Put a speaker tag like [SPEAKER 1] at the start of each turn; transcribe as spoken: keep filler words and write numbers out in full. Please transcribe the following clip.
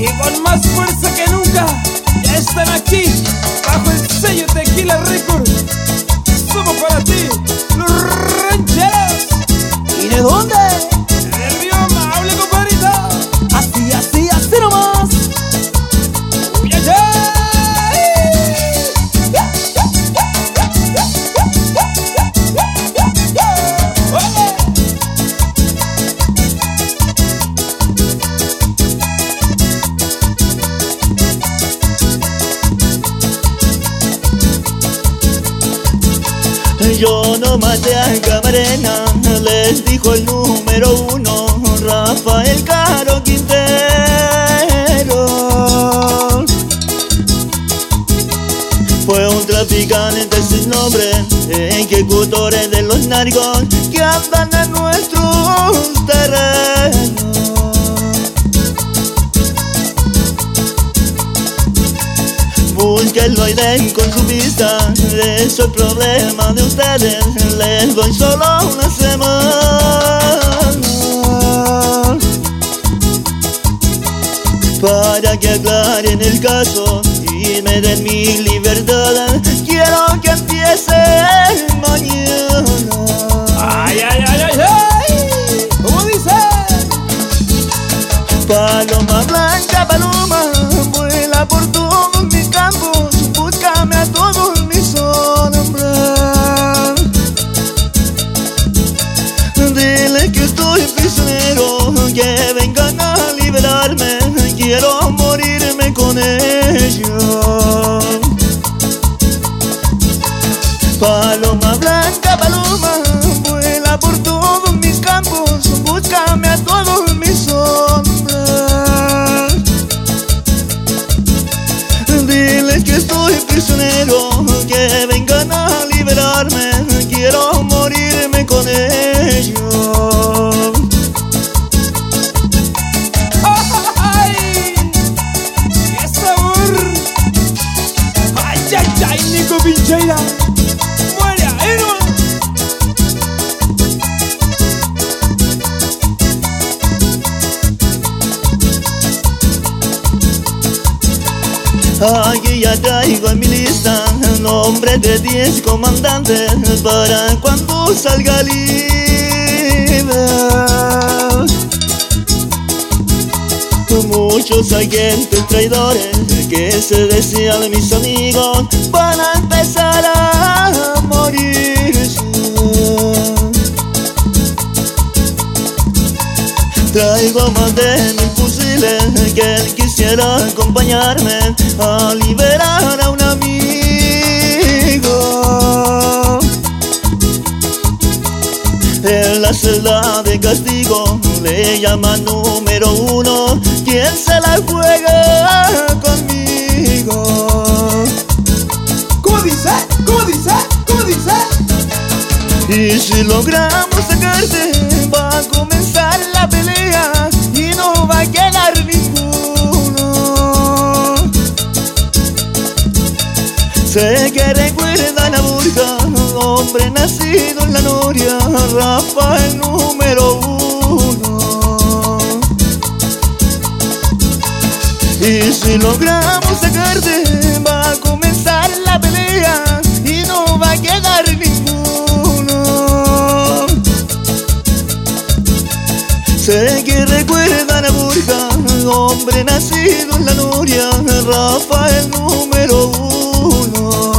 [SPEAKER 1] y con más fuerza que nunca ya están aquí bajo el sello Tequila Record. Somos para ti los rancheros.
[SPEAKER 2] ¿Y de dónde?
[SPEAKER 1] De Río Maule, compadrito.
[SPEAKER 2] Así, así, así nomás.
[SPEAKER 1] Uy, ay, ay.
[SPEAKER 3] Yo no maté a Camarena, les dijo el número uno, Rafael Caro Quintero. Fue un traficante sin nombre, ejecutores de los narcos que andan en nuestros terrenos. Búsquenlo y den con su vista, eso es problema de ustedes, les doy solo una semana para que aclaren el caso y me den mi libertad. Quiero que empiece mañana.
[SPEAKER 1] Ay, ay, ay, ay, ay. ¿Cómo dice?
[SPEAKER 3] Paloma blanca, paloma, vuela por todos mis campos, búscame a todos mis hombres. Dile que estoy prisionero, que vengan a liberarme, quiero morirme con ellos. Paloma blanca, paloma, vuela por todos mis campos, búscame a todos mis hombres. Diles que estoy prisionero, que vengan a liberarme, quiero morirme con ellos.
[SPEAKER 1] ¡Ay! ¡Qué sabor! ¡Ay, ay, ay, Nico Pincheira! ¡Muere ahí nomás!
[SPEAKER 3] Aquí ya traigo en mi lista nombres de diez comandantes para cuando salga libre. Muchos agentes traidores que se decían mis amigos van a empezar a morirse. Traigo más de mil fusiles que él quisiera acompañarme a liberar a un amigo. En la celda de castigo le llaman número uno, quien se la juega conmigo.
[SPEAKER 2] ¿Cómo dice? ¿Cómo dice? ¿Cómo dice?
[SPEAKER 3] Y si logramos sacarte, va a comenzar la pelea y no va a quedar ninguno. Sé que recuerdan a Burga, hombre nacido en la Noria, Rafael número uno. Y si logramos sacarte, va a comenzar la pelea y no va a quedar ninguno. Sé que recuerdan a Burga, hombre nacido en la Noria, Rafael número uno.